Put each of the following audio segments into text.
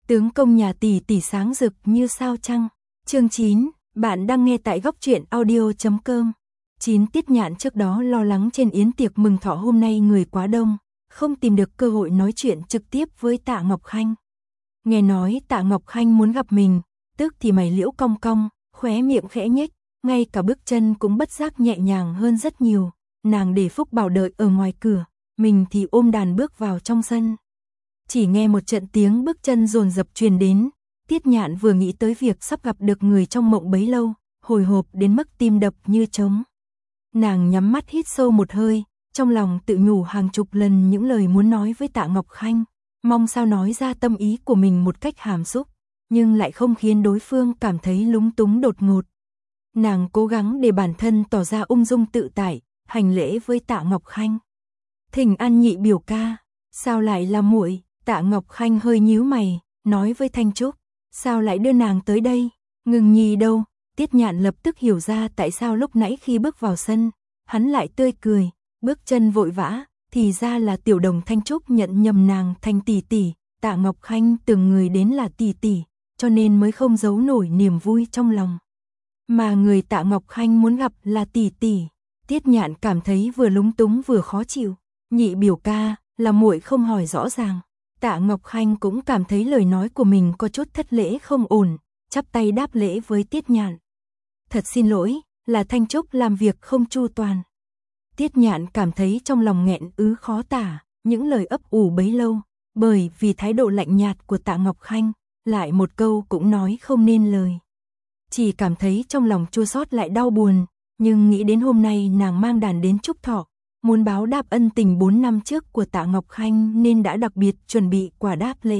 Tướng công nhà tỷ tỷ sáng rực như sao trăng. Chương 9, bạn đang nghe tại góc truyện audio.com. 9 Tiết Nhạn trước đó lo lắng trên yến tiệc mừng thọ hôm nay người quá đông, không tìm được cơ hội nói chuyện trực tiếp với Tạ Ngọc Khanh. Nghe nói Tạ Ngọc Khanh muốn gặp mình, tức thì mày liễu cong cong, khóe miệng khẽ nhếch, ngay cả bước chân cũng bất giác nhẹ nhàng hơn rất nhiều. Nàng để Phúc Bảo đợi ở ngoài cửa, mình thì ôm đàn bước vào trong sân. Chỉ nghe một trận tiếng bước chân dồn dập truyền đến, Tiết Nhạn vừa nghĩ tới việc sắp gặp được người trong mộng bấy lâu, hồi hộp đến mức tim đập như trống. Nàng nhắm mắt hít sâu một hơi, trong lòng tự nhủ hàng chục lần những lời muốn nói với Tạ Ngọc Khanh, mong sao nói ra tâm ý của mình một cách hàm xúc, nhưng lại không khiến đối phương cảm thấy lúng túng đột ngột. Nàng cố gắng để bản thân tỏ ra ung dung tự tại, hành lễ với Tạ Ngọc Khanh. Thỉnh an nhị biểu ca, sao lại là muội? Tạ Ngọc Khanh hơi nhíu mày, nói với Thanh Trúc, sao lại đưa nàng tới đây? Ngừng Nhi đâu? Tiết Nhạn lập tức hiểu ra tại sao lúc nãy khi bước vào sân, hắn lại tươi cười, bước chân vội vã, thì ra là Tiểu Đồng Thanh Trúc nhận nhầm nàng thành tỷ tỷ. Tạ Ngọc Khanh từng người đến là tỷ tỷ, cho nên mới không giấu nổi niềm vui trong lòng. Mà người Tạ Ngọc Khanh muốn gặp là tỷ tỷ. Tiết Nhạn cảm thấy vừa lúng túng vừa khó chịu. Nhị biểu ca, là muội không hỏi rõ ràng. Tạ Ngọc Khanh cũng cảm thấy lời nói của mình có chút thất lễ không ổn, chắp tay đáp lễ với Tiết Nhạn. Thật xin lỗi, là Thanh Trúc làm việc không chu toàn. Tiết Nhạn cảm thấy trong lòng nghẹn khó tả, những lời ấp ủ bấy lâu, bởi vì thái độ lạnh nhạt của Tạ Ngọc Khanh, lại một câu cũng nói không nên lời. Chỉ cảm thấy trong lòng chua xót lại đau buồn, nhưng nghĩ đến hôm nay nàng mang đàn đến chúc thọ, muốn báo đáp ân tình 4 năm trước của Tạ Ngọc Khanh nên đã đặc biệt chuẩn bị quà đáp lễ.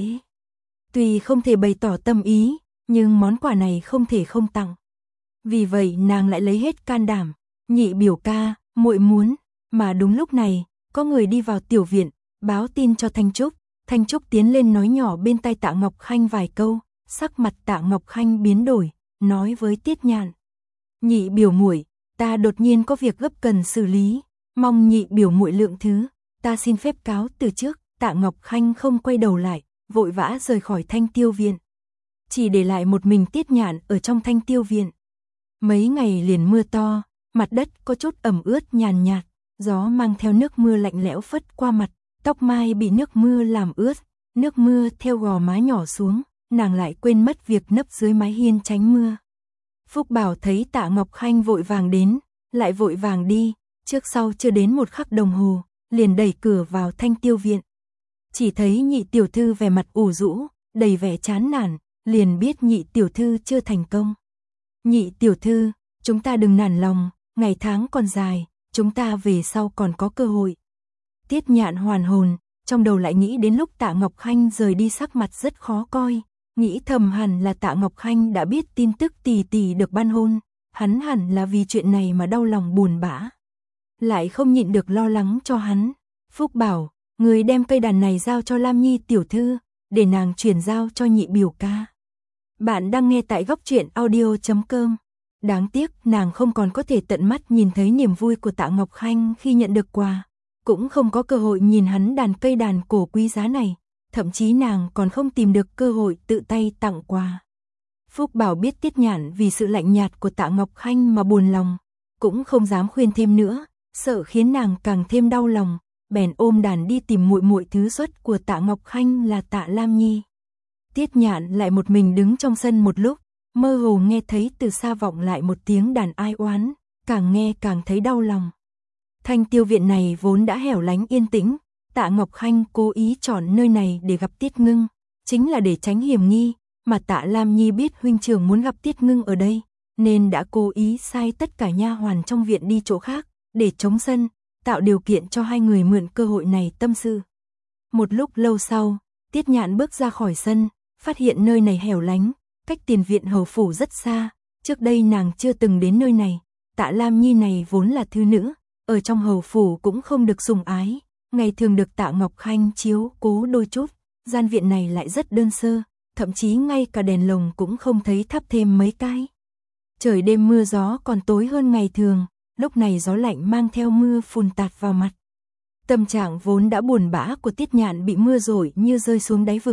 Tuy không thể bày tỏ tâm ý, nhưng món quà này không thể không tặng. Vì vậy nàng lại lấy hết can đảm, nhị biểu ca, muội muốn, mà đúng lúc này, có người đi vào tiểu viện, báo tin cho Thanh Trúc. Thanh Trúc tiến lên nói nhỏ bên tai Tạ Ngọc Khanh vài câu, sắc mặt Tạ Ngọc Khanh biến đổi, nói với Tiết Nhạn. Nhị biểu muội, ta đột nhiên có việc gấp cần xử lý, mong nhị biểu muội lượng thứ, ta xin phép cáo từ trước. Tạ Ngọc Khanh không quay đầu lại, vội vã rời khỏi Thanh Tiêu viện. Chỉ để lại một mình Tiết Nhạn ở trong Thanh Tiêu viện. Mấy ngày liền mưa to, mặt đất có chút ẩm ướt nhàn nhạt, gió mang theo nước mưa lạnh lẽo phất qua mặt, tóc mai bị nước mưa làm ướt, nước mưa theo gò má nhỏ xuống, nàng lại quên mất việc nấp dưới mái hiên tránh mưa. Phúc Bảo thấy Tạ Ngọc Khanh vội vàng đến, lại vội vàng đi, trước sau chưa đến một khắc đồng hồ, liền đẩy cửa vào Thanh Tiêu viện. Chỉ thấy nhị tiểu thư vẻ mặt ủ rũ, đầy vẻ chán nản, liền biết nhị tiểu thư chưa thành công. Nhị tiểu thư, chúng ta đừng nản lòng, ngày tháng còn dài, chúng ta về sau còn có cơ hội. Tiết Nhạn hoàn hồn, trong đầu lại nghĩ đến lúc Tạ Ngọc Khanh rời đi sắc mặt rất khó coi, nghĩ thầm hẳn là Tạ Ngọc Khanh đã biết tin tức tỷ tỷ được ban hôn, hắn hẳn là vì chuyện này mà đau lòng buồn bã. Lại không nhịn được lo lắng cho hắn. Phúc bảo, người đem cây đàn này giao cho Lam Nhi tiểu thư, để nàng chuyển giao cho nhị biểu ca. Bạn đang nghe tại góc truyện audio.com. Đáng tiếc nàng không còn có thể tận mắt nhìn thấy niềm vui của Tạ Ngọc Khanh khi nhận được quà, cũng không có cơ hội nhìn hắn đàn cây đàn cổ quý giá này, thậm chí nàng còn không tìm được cơ hội tự tay tặng quà. Phúc Bảo biết Tiết Nhạn vì sự lạnh nhạt của Tạ Ngọc Khanh mà buồn lòng, cũng không dám khuyên thêm nữa, sợ khiến nàng càng thêm đau lòng, bèn ôm đàn đi tìm muội muội thứ xuất của Tạ Ngọc Khanh là Tạ Lam Nhi. Tiết Nhạn lại một mình đứng trong sân một lúc, mơ hồ nghe thấy từ xa vọng lại một tiếng đàn ai oán, càng nghe càng thấy đau lòng. Thanh Tiêu viện này vốn đã hẻo lánh yên tĩnh, Tạ Ngọc Khanh cố ý chọn nơi này để gặp Tiết Ngưng, chính là để tránh hiểm nghi, mà Tạ Lam Nhi biết huynh trưởng muốn gặp Tiết Ngưng ở đây, nên đã cố ý sai tất cả nha hoàn trong viện đi chỗ khác, để trống sân, tạo điều kiện cho hai người mượn cơ hội này tâm sự. Một lúc lâu sau, Tiết Nhạn bước ra khỏi sân, phát hiện nơi này hẻo lánh, cách tiền viện hầu phủ rất xa, trước đây nàng chưa từng đến nơi này. Tạ Lam Nhi này vốn là thư nữ, ở trong hầu phủ cũng không được sủng ái, ngày thường được Tạ Ngọc Khanh chiếu cố đôi chút, gian viện này lại rất đơn sơ, thậm chí ngay cả đèn lồng cũng không thấy thắp thêm mấy cái. Trời đêm mưa gió còn tối hơn ngày thường, lúc này gió lạnh mang theo mưa phùn tạt vào mặt. Tâm trạng vốn đã buồn bã của Tiết Nhạn bị mưa rội như rơi xuống đáy vực,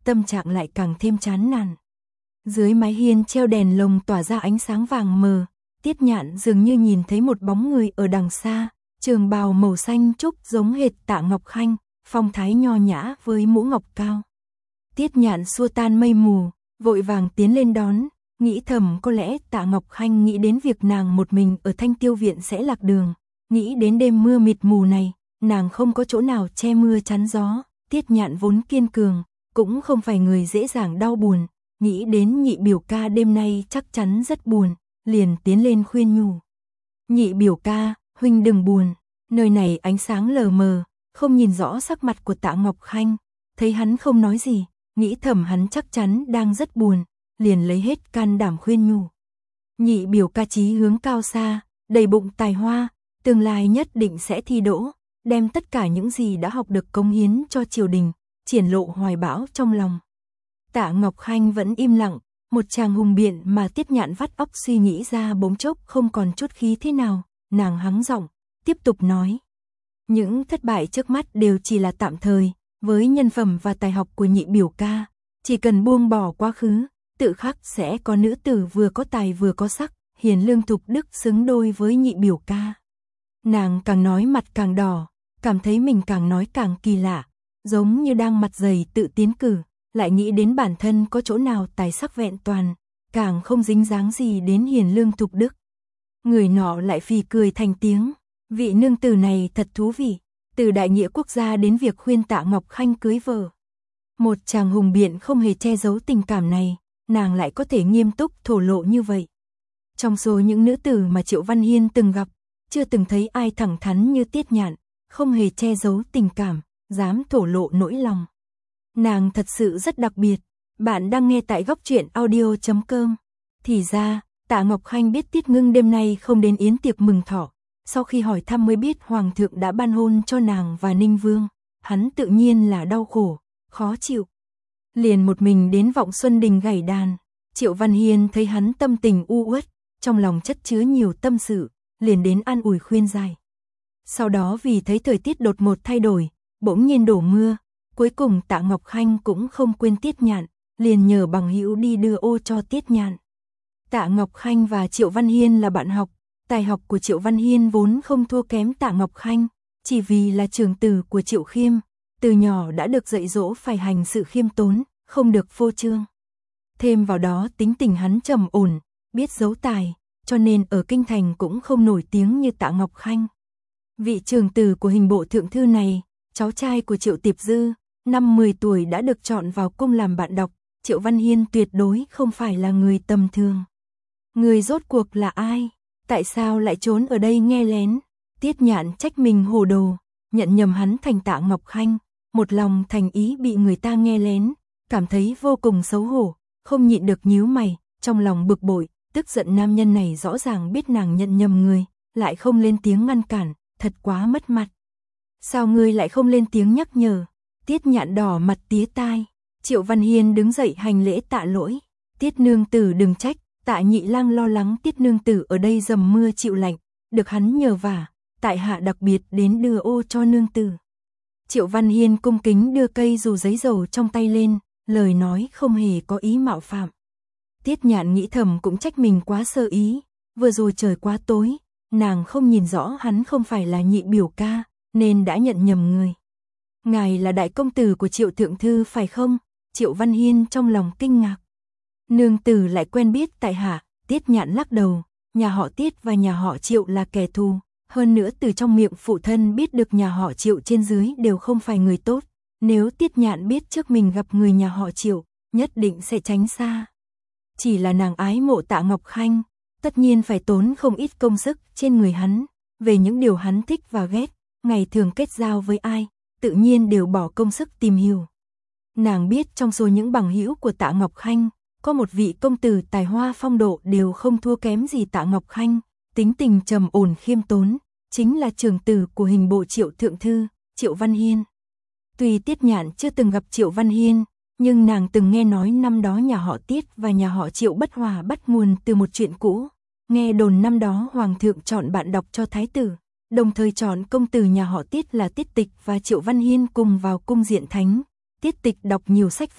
tâm trạng lại càng thêm chán nản. Dưới mái hiên treo đèn lồng tỏa ra ánh sáng vàng mờ, Tiết Nhạn dường như nhìn thấy một bóng người ở đằng xa, trường bào màu xanh trúc giống hệt Tạ Ngọc Khanh, phong thái nho nhã với mũ ngọc cao. Tiết Nhạn xua tan mây mù, vội vàng tiến lên đón, nghĩ thầm có lẽ Tạ Ngọc Khanh nghĩ đến việc nàng một mình ở Thanh Tiêu viện sẽ lạc đường, nghĩ đến đêm mưa mịt mù này, nàng không có chỗ nào che mưa chắn gió. Tiết Nhạn vốn kiên cường, cũng không phải người dễ dàng đau buồn, nghĩ đến nhị biểu ca đêm nay chắc chắn rất buồn, liền tiến lên khuyên nhủ. Nhị biểu ca, huynh đừng buồn, nơi này ánh sáng lờ mờ, không nhìn rõ sắc mặt của Tạ Ngọc Khanh, thấy hắn không nói gì, nghĩ thầm hắn chắc chắn đang rất buồn, liền lấy hết can đảm khuyên nhủ. Nhị biểu ca chí hướng cao xa, đầy bụng tài hoa, tương lai nhất định sẽ thi đỗ, đem tất cả những gì đã học được cống hiến cho triều đình, triển lộ hoài bão trong lòng. Tạ Ngọc Khanh vẫn im lặng, một tràng hùng biện mà Tiết Nhạn vắt óc suy nghĩ ra bỗng chốc không còn chút khí thế nào, nàng hắng giọng, tiếp tục nói. Những thất bại trước mắt đều chỉ là tạm thời, với nhân phẩm và tài học của nhị biểu ca, chỉ cần buông bỏ quá khứ, tự khắc sẽ có nữ tử vừa có tài vừa có sắc, hiền lương thục đức xứng đôi với nhị biểu ca. Nàng càng nói mặt càng đỏ, cảm thấy mình càng nói càng kỳ lạ, giống như đang mặt dày tự tiến cử, lại nghĩ đến bản thân có chỗ nào tài sắc vẹn toàn, càng không dính dáng gì đến hiền lương thục đức. Người nọ lại phì cười thành tiếng, vị nương tử này thật thú vị, từ đại nghĩa quốc gia đến việc khuyên Tạ Ngọc Khanh cưới vợ. Một chàng hùng biện không hề che giấu tình cảm này, nàng lại có thể nghiêm túc thổ lộ như vậy. Trong số những nữ tử mà Triệu Văn Hiên từng gặp, chưa từng thấy ai thẳng thắn như Tiết Nhạn, không hề che giấu tình cảm, dám thổ lộ nỗi lòng. Nàng thật sự rất đặc biệt. Bạn đang nghe tại góc truyện audio.com. Thì ra, Tạ Ngọc Khanh biết Tiết Ngưng đêm nay không đến yến tiệc mừng thọ, sau khi hỏi thăm mới biết Hoàng thượng đã ban hôn cho nàng và Ninh Vương, hắn tự nhiên là đau khổ, khó chịu. Liền một mình đến Vọng Xuân Đình gảy đàn, Triệu Văn Hiên thấy hắn tâm tình u uất, trong lòng chất chứa nhiều tâm sự, liền đến an ủi khuyên giải. Sau đó vì thấy thời tiết đột ngột thay đổi, bỗng nhiên đổ mưa, cuối cùng Tạ Ngọc Khanh cũng không quên Tiết Nhạn, liền nhờ bằng hữu đi đưa ô cho Tiết Nhạn. Tạ Ngọc Khanh và Triệu Văn Hiên là bạn học, tài học của Triệu Văn Hiên vốn không thua kém Tạ Ngọc Khanh, chỉ vì là trưởng tử của Triệu Khiêm, từ nhỏ đã được dạy dỗ phải hành sự khiêm tốn, không được phô trương. Thêm vào đó tính tình hắn trầm ổn, biết giấu tài, cho nên ở kinh thành cũng không nổi tiếng như Tạ Ngọc Khanh. Vị trưởng tử của hình bộ thượng thư này, cháu trai của Triệu Tiệp Dư, năm 10 tuổi đã được chọn vào cung làm bạn đọc, Triệu Văn Hiên tuyệt đối không phải là người tầm thường. Người rốt cuộc là ai? Tại sao lại trốn ở đây nghe lén? Tiết Nhạn trách mình hồ đồ, nhận nhầm hắn thành Tạ Ngọc Khanh, một lòng thành ý bị người ta nghe lén, cảm thấy vô cùng xấu hổ, không nhịn được nhíu mày, trong lòng bực bội, tức giận nam nhân này rõ ràng biết nàng nhận nhầm người, lại không lên tiếng ngăn cản, thật quá mất mặt. Sao ngươi lại không lên tiếng nhắc nhở? Tiết Nhạn đỏ mặt tía tai. Triệu Văn Hiên đứng dậy hành lễ tạ lỗi. Tiết nương tử đừng trách, Tạ nhị lang lo lắng Tiết nương tử ở đây dầm mưa chịu lạnh, được hắn nhờ vả, tại hạ đặc biệt đến đưa ô cho nương tử. Triệu Văn Hiên cung kính đưa cây dù giấy dầu trong tay lên, lời nói không hề có ý mạo phạm. Tiết Nhạn nghĩ thầm cũng trách mình quá sơ ý, vừa rồi trời quá tối, nàng không nhìn rõ hắn không phải là nhị biểu ca, nên đã nhận nhầm người. Ngài là đại công tử của Triệu thượng thư phải không? Triệu Văn Hiên trong lòng kinh ngạc. Nương tử lại quen biết tại hạ. Tiết Nhạn lắc đầu, nhà họ Tiết và nhà họ Triệu là kẻ thù, hơn nữa từ trong miệng phụ thân biết được nhà họ Triệu trên dưới đều không phải người tốt, nếu Tiết Nhạn biết trước mình gặp người nhà họ Triệu, nhất định sẽ tránh xa. Chỉ là nàng ái mộ Tạ Ngọc Khanh, tất nhiên phải tốn không ít công sức trên người hắn, về những điều hắn thích và ghét, ngày thường kết giao với ai, tự nhiên đều bỏ công sức tìm hiểu. Nàng biết trong số những bằng hữu của Tạ Ngọc Khanh, có một vị công tử tài hoa phong độ đều không thua kém gì Tạ Ngọc Khanh, tính tình trầm ổn khiêm tốn, chính là trưởng tử của hình bộ Triệu thượng thư, Triệu Văn Hiên. Tuy Tiết Nhạn chưa từng gặp Triệu Văn Hiên, nhưng nàng từng nghe nói năm đó nhà họ Tiết và nhà họ Triệu bất hòa bắt nguồn từ một chuyện cũ. Nghe đồn năm đó Hoàng thượng chọn bạn đọc cho thái tử, đồng thời chọn công tử nhà họ Tiết là Tiết Tịch và Triệu Văn Hiên cùng vào cung diện thánh. Tiết Tịch đọc nhiều sách vở,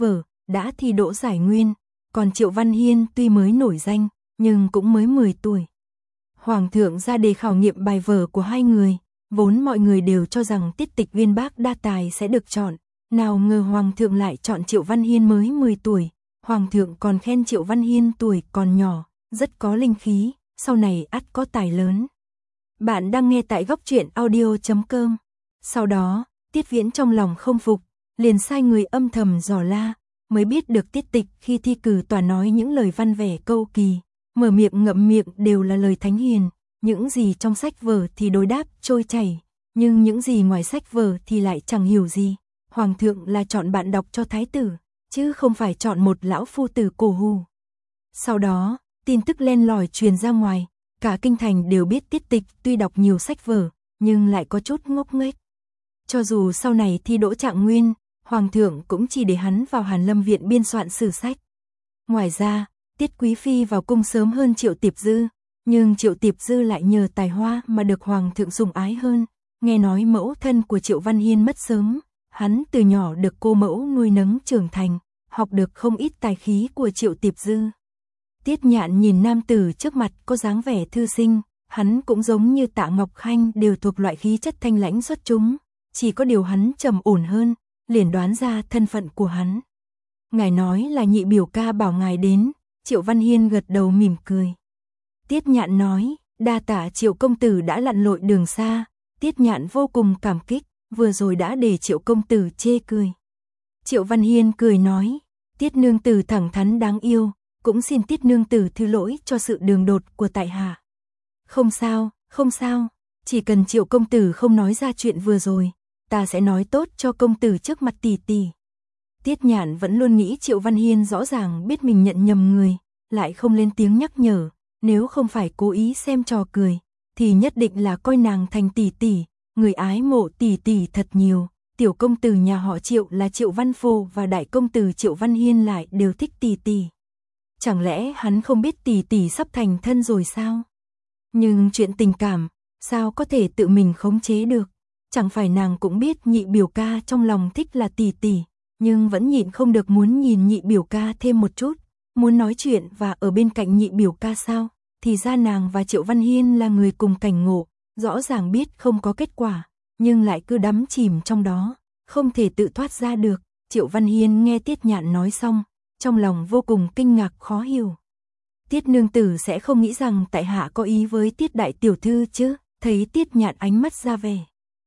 đã thi đỗ giải nguyên, còn Triệu Văn Hiên tuy mới nổi danh, nhưng cũng mới 10 tuổi. Hoàng thượng ra đề khảo nghiệm bài vở của hai người, vốn mọi người đều cho rằng Tiết Tịch uyên bác đa tài sẽ được chọn, nào ngờ Hoàng thượng lại chọn Triệu Văn Hiên mới 10 tuổi, Hoàng thượng còn khen Triệu Văn Hiên tuổi còn nhỏ, rất có linh khí, sau này ắt có tài lớn. Bạn đang nghe tại góc truyện audio.com. Sau đó, Tiết Viễn trong lòng không phục, liền sai người âm thầm dò la, mới biết được Tiết Tịch khi thi cử toàn nói những lời văn vẻ câu kỳ, mở miệng ngậm miệng đều là lời thánh hiền, những gì trong sách vở thì đối đáp trôi chảy, nhưng những gì ngoài sách vở thì lại chẳng hiểu gì. Hoàng thượng là chọn bạn đọc cho thái tử, chứ không phải chọn một lão phu tử cổ hù. Sau đó, tin tức len lỏi truyền ra ngoài, cả kinh thành đều biết Tiết Tịch tuy đọc nhiều sách vở, nhưng lại có chút ngốc nghếch. Cho dù sau này thi đỗ trạng nguyên, Hoàng thượng cũng chỉ để hắn vào Hàn Lâm viện biên soạn sử sách. Ngoài ra, Tiết Quý Phi vào cung sớm hơn Triệu Tiệp Dư, nhưng Triệu Tiệp Dư lại nhờ tài hoa mà được Hoàng thượng sủng ái hơn. Nghe nói mẫu thân của Triệu Văn Hiên mất sớm, hắn từ nhỏ được cô mẫu nuôi nấng trưởng thành, học được không ít tài khí của Triệu Tiệp Dư. Tiết Nhạn nhìn nam tử trước mặt có dáng vẻ thư sinh, hắn cũng giống như Tạ Ngọc Khanh đều thuộc loại khí chất thanh lãnh xuất chúng, chỉ có điều hắn trầm ổn hơn, liền đoán ra thân phận của hắn. Ngài nói là nhị biểu ca bảo ngài đến, Triệu Văn Hiên gật đầu mỉm cười. Tiết Nhạn nói, đa tạ Triệu công tử đã lặn lội đường xa, Tiết Nhạn vô cùng cảm kích, vừa rồi đã để Triệu công tử chê cười. Triệu Văn Hiên cười nói, Tiết nương tử thẳng thắn đáng yêu, cũng xin Tiết nương tử thứ lỗi cho sự đường đột của tại hạ. Không sao, không sao, chỉ cần Triệu công tử không nói ra chuyện vừa rồi, ta sẽ nói tốt cho công tử trước mặt tỷ tỷ. Tiết Nhạn vẫn luôn nghĩ Triệu Văn Hiên rõ ràng biết mình nhận nhầm người, lại không lên tiếng nhắc nhở, nếu không phải cố ý xem trò cười, thì nhất định là coi nàng thành tỷ tỷ, người ái mộ tỷ tỷ thật nhiều. Tiểu công tử nhà họ Triệu là Triệu Văn Phổ và đại công tử Triệu Văn Hiên lại đều thích tỷ tỷ. Chẳng lẽ hắn không biết tỷ tỷ sắp thành thân rồi sao? Nhưng chuyện tình cảm, sao có thể tự mình khống chế được? Chẳng phải nàng cũng biết nhị biểu ca trong lòng thích là tỷ tỷ, nhưng vẫn nhịn không được muốn nhìn nhị biểu ca thêm một chút, muốn nói chuyện và ở bên cạnh nhị biểu ca sao? Thì ra nàng và Triệu Văn Hiên là người cùng cảnh ngộ, rõ ràng biết không có kết quả, nhưng lại cứ đắm chìm trong đó, không thể tự thoát ra được. Triệu Văn Hiên nghe Tiết Nhạn nói xong, trong lòng vô cùng kinh ngạc khó hiểu. Tiết nương tử sẽ không nghĩ rằng tại hạ có ý với Tiết đại tiểu thư chứ? Thấy Tiết Nhạn ánh mắt ra vẻ.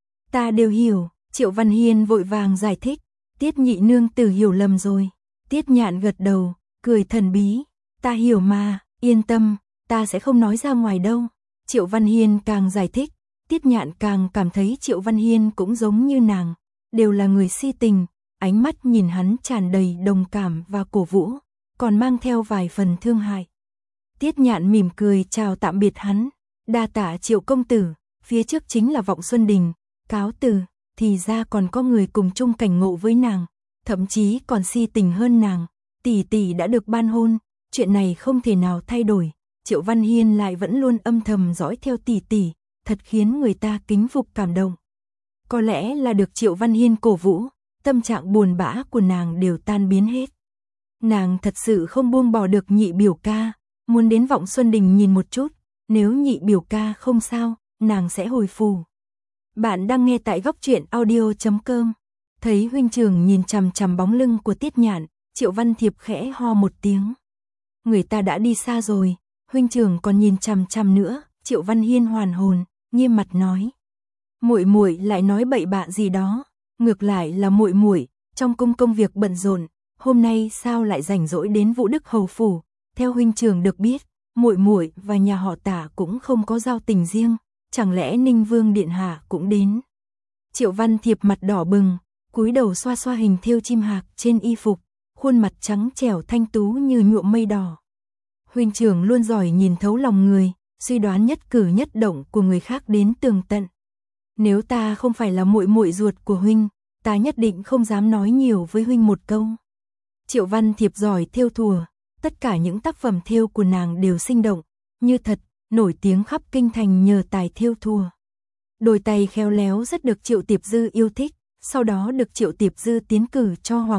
Ta đều hiểu, Triệu Văn Hiên vội vàng giải thích, Tiết nhị nương tử hiểu lầm rồi. Tiết Nhạn gật đầu, cười thần bí, ta hiểu mà, yên tâm, ta sẽ không nói ra ngoài đâu. Triệu Văn Hiên càng giải thích, Tiết Nhạn càng cảm thấy Triệu Văn Hiên cũng giống như nàng, đều là người si tình, ánh mắt nhìn hắn tràn đầy đồng cảm và cổ vũ, còn mang theo vài phần thương hại. Tiết Nhạn mỉm cười chào tạm biệt hắn, đa tạ Triệu công tử, phía trước chính là Vọng Xuân Đình, cáo từ. Thì ra còn có người cùng chung cảnh ngộ với nàng, thậm chí còn si tình hơn nàng, tỷ tỷ đã được ban hôn, chuyện này không thể nào thay đổi. Triệu Văn Hiên lại vẫn luôn âm thầm dõi theo tỷ tỷ, thật khiến người ta kính phục cảm động. Có lẽ là được Triệu Văn Hiên cổ vũ, tâm trạng buồn bã của nàng đều tan biến hết. Nàng thật sự không buông bỏ được nhị biểu ca, muốn đến Vọng Xuân Đình nhìn một chút, nếu nhị biểu ca không sao, nàng sẽ hồi phù. Bạn đang nghe tại góc truyện audio.com. Thấy huynh trưởng nhìn chằm chằm bóng lưng của Tiết Nhạn, Triệu Văn Thiệp khẽ ho một tiếng. Người ta đã đi xa rồi, huynh trưởng còn nhìn chằm chằm nữa. Triệu Văn Hiên hoàn hồn, nghiêm mặt nói: "Muội muội lại nói bậy bạ gì đó, ngược lại là muội muội trong cung công việc bận rộn, hôm nay sao lại rảnh rỗi đến Vũ Đức hầu phủ? Theo huynh trưởng được biết, muội muội và nhà họ Tạ cũng không có giao tình riêng, chẳng lẽ Ninh Vương điện hạ cũng đến?" Triệu Văn Thiệp mặt đỏ bừng, cúi đầu xoa xoa hình thêu chim hạc trên y phục, khuôn mặt trắng trẻo thanh tú như nhuộm mây đỏ. Huynh trưởng luôn giỏi nhìn thấu lòng người, suy đoán nhất cử nhất động của người khác đến tường tận. Nếu ta không phải là muội muội ruột của huynh, ta nhất định không dám nói nhiều với huynh một câu. Triệu Văn Thiệp giỏi thêu thùa, tất cả những tác phẩm thêu của nàng đều sinh động, như thật, nổi tiếng khắp kinh thành nhờ tài thêu thùa. Đôi tay khéo léo rất được Triệu Tiệp Dư yêu thích, sau đó được Triệu Tiệp Dư tiến cử cho hoàng hậu,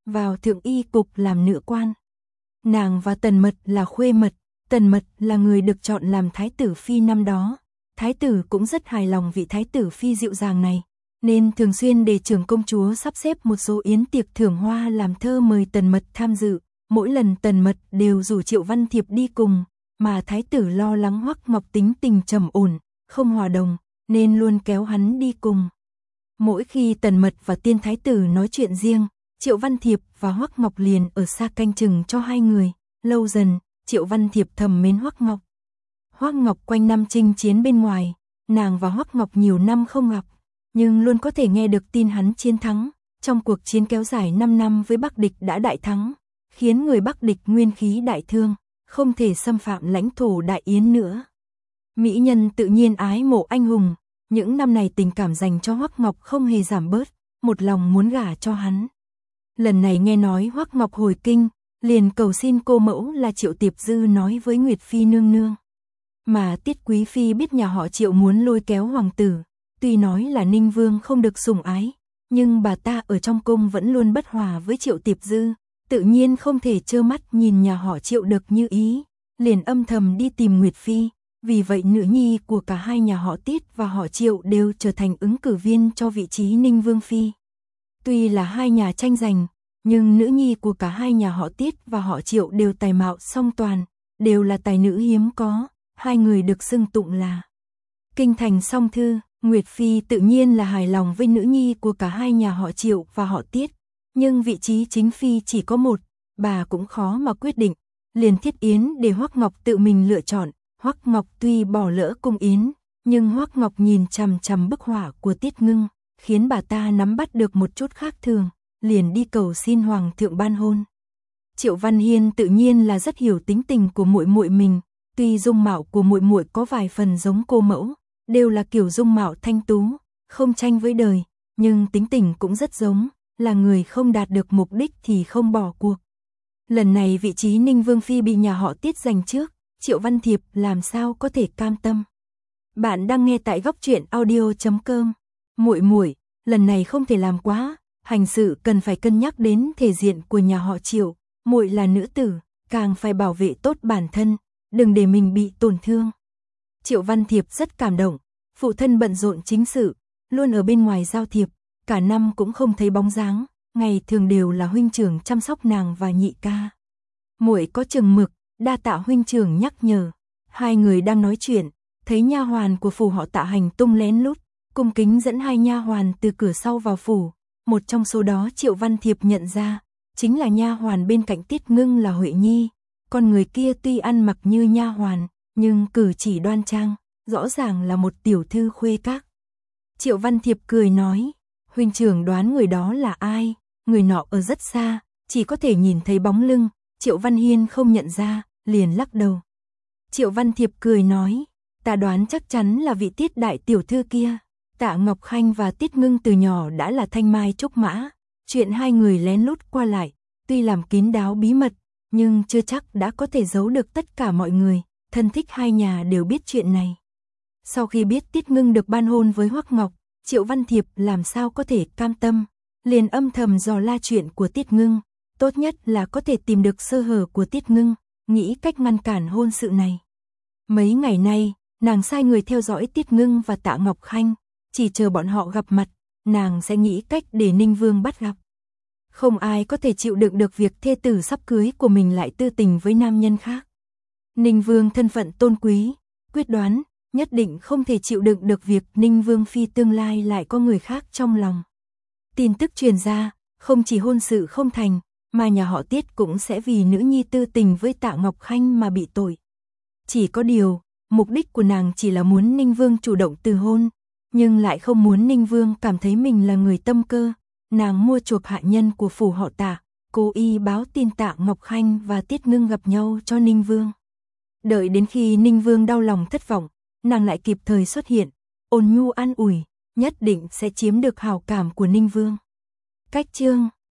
vào thượng y cục làm nữ quan. Nàng và Tần Mật là khuê mật, Tần Mật là người được chọn làm thái tử phi năm đó. Thái tử cũng rất hài lòng vị thái tử phi dịu dàng này, nên thường xuyên để trưởng công chúa sắp xếp một số yến tiệc thưởng hoa làm thơ mời Tần Mật tham dự. Mỗi lần Tần Mật đều rủ Triệu Văn Thiệp đi cùng, mà thái tử lo lắng Hoắc Ngọc tính tình trầm ổn, không hòa đồng, nên luôn kéo hắn đi cùng. Mỗi khi Tần Mật và Tiên thái tử nói chuyện riêng, Triệu Văn Thiệp và Hoắc Ngọc liền ở xa canh chừng cho hai người. Lâu dần, Triệu Văn Thiệp thầm mến Hoắc Ngọc. Hoắc Ngọc quanh năm chinh chiến bên ngoài, nàng và Hoắc Ngọc nhiều năm không gặp, nhưng luôn có thể nghe được tin hắn chiến thắng. Trong cuộc chiến kéo dài 5 năm với Bắc địch đã đại thắng, khiến người Bắc địch nguyên khí đại thương, không thể xâm phạm lãnh thổ Đại Yến nữa. Mỹ nhân tự nhiên ái mộ anh hùng, những năm này tình cảm dành cho Hoắc Ngọc không hề giảm bớt, một lòng muốn gả cho hắn. Lần này nghe nói Hoắc Ngọc hồi kinh, liền cầu xin cô mẫu là Triệu Tiệp Dư nói với Nguyệt Phi nương nương. Mà Tiết Quý Phi biết nhà họ Triệu muốn lôi kéo hoàng tử, tuy nói là Ninh Vương không được sủng ái, nhưng bà ta ở trong cung vẫn luôn bất hòa với Triệu Tiệp Dư, tự nhiên không thể trơ mắt nhìn nhà họ Triệu được như ý, liền âm thầm đi tìm Nguyệt Phi. Vì vậy nữ nhi của cả hai nhà họ Tiết và họ Triệu đều trở thành ứng cử viên cho vị trí Ninh Vương Phi. Tuy là hai nhà tranh giành, nhưng nữ nhi của cả hai nhà họ Tiết và họ Triệu đều tài mạo song toàn, đều là tài nữ hiếm có, hai người được xưng tụng là kinh thành song thư. Nguyệt Phi tự nhiên là hài lòng với nữ nhi của cả hai nhà họ Triệu và họ Tiết, nhưng vị trí chính phi chỉ có một, bà cũng khó mà quyết định, liền thiết yến để Hoắc Ngọc tự mình lựa chọn. Hoắc Ngọc tuy bỏ lỡ cung yến, nhưng Hoắc Ngọc nhìn chằm chằm bức họa của Tiết Ngưng, khiến bà ta nắm bắt được một chút khác thường, liền đi cầu xin hoàng thượng ban hôn. Triệu Văn Hiên tự nhiên là rất hiểu tính tình của muội muội mình, tuy dung mạo của muội muội có vài phần giống cô mẫu, đều là kiểu dung mạo thanh tú, không tranh với đời, nhưng tính tình cũng rất giống, là người không đạt được mục đích thì không bỏ cuộc. Lần này vị trí Ninh Vương Phi bị nhà họ Tiết giành trước, Triệu Văn Thiệp làm sao có thể cam tâm. Bạn đang nghe tại góc truyện audio.com. Muội muội, lần này không thể làm quá, hành sự cần phải cân nhắc đến thể diện của nhà họ Triệu, muội là nữ tử, càng phải bảo vệ tốt bản thân, đừng để mình bị tổn thương. Triệu Văn Thiệp rất cảm động, phụ thân bận rộn chính sự, luôn ở bên ngoài giao thiệp, cả năm cũng không thấy bóng dáng, ngày thường đều là huynh trưởng chăm sóc nàng và nhị ca. Muội có chừng mực, đa tạ huynh trưởng nhắc nhở. Hai người đang nói chuyện, thấy nha hoàn của phủ họ Tạ hành tung lén lút, cung kính dẫn hai nha hoàn từ cửa sau vào phủ. Một trong số đó Triệu Văn Thiệp nhận ra, chính là nha hoàn bên cạnh Tiết Ngưng là Huệ Nhi. Con người kia tuy ăn mặc như nha hoàn, nhưng cử chỉ đoan trang, rõ ràng là một tiểu thư khuê các. Triệu Văn Thiệp cười nói, huynh trưởng đoán người đó là ai? Người nọ ở rất xa, chỉ có thể nhìn thấy bóng lưng. Triệu Văn Hiên không nhận ra, liền lắc đầu. Triệu Văn Thiệp cười nói, ta đoán chắc chắn là vị Tiết đại tiểu thư kia. Tạ Ngọc Khanh và Tiết Ngưng từ nhỏ đã là thanh mai trúc mã, chuyện hai người lén lút qua lại, tuy làm kín đáo bí mật, nhưng chưa chắc đã có thể giấu được tất cả mọi người, thân thích hai nhà đều biết chuyện này. Sau khi biết Tiết Ngưng được ban hôn với Hoắc Ngọc, Triệu Văn Thiệp làm sao có thể cam tâm, liền âm thầm dò la chuyện của Tiết Ngưng, tốt nhất là có thể tìm được sơ hở của Tiết Ngưng, nghĩ cách ngăn cản hôn sự này. Mấy ngày nay, nàng sai người theo dõi Tiết Ngưng và Tạ Ngọc Khanh, chỉ chờ bọn họ gặp mặt, nàng sẽ nghĩ cách để Ninh Vương bắt gặp. Không ai có thể chịu đựng được việc thê tử sắp cưới của mình lại tư tình với nam nhân khác. Ninh Vương thân phận tôn quý, quyết đoán, nhất định không thể chịu đựng được việc Ninh Vương Phi tương lai lại có người khác trong lòng. Tin tức truyền ra, không chỉ hôn sự không thành, mà nhà họ Tiết cũng sẽ vì nữ nhi tư tình với Tạ Ngọc Khanh mà bị tội. Chỉ có điều, mục đích của nàng chỉ là muốn Ninh Vương chủ động từ hôn, nhưng lại không muốn Ninh Vương cảm thấy mình là người tâm cơ. Nàng mua chuộc hạ nhân của phủ họ Tạ, cố ý báo tin Tạ Ngọc Khanh và Tiết Ngưng gặp nhau cho Ninh Vương. Đợi đến khi Ninh Vương đau lòng thất vọng, nàng lại kịp thời xuất hiện, ôn nhu an ủi, nhất định sẽ chiếm được hảo cảm của Ninh Vương. Cách chương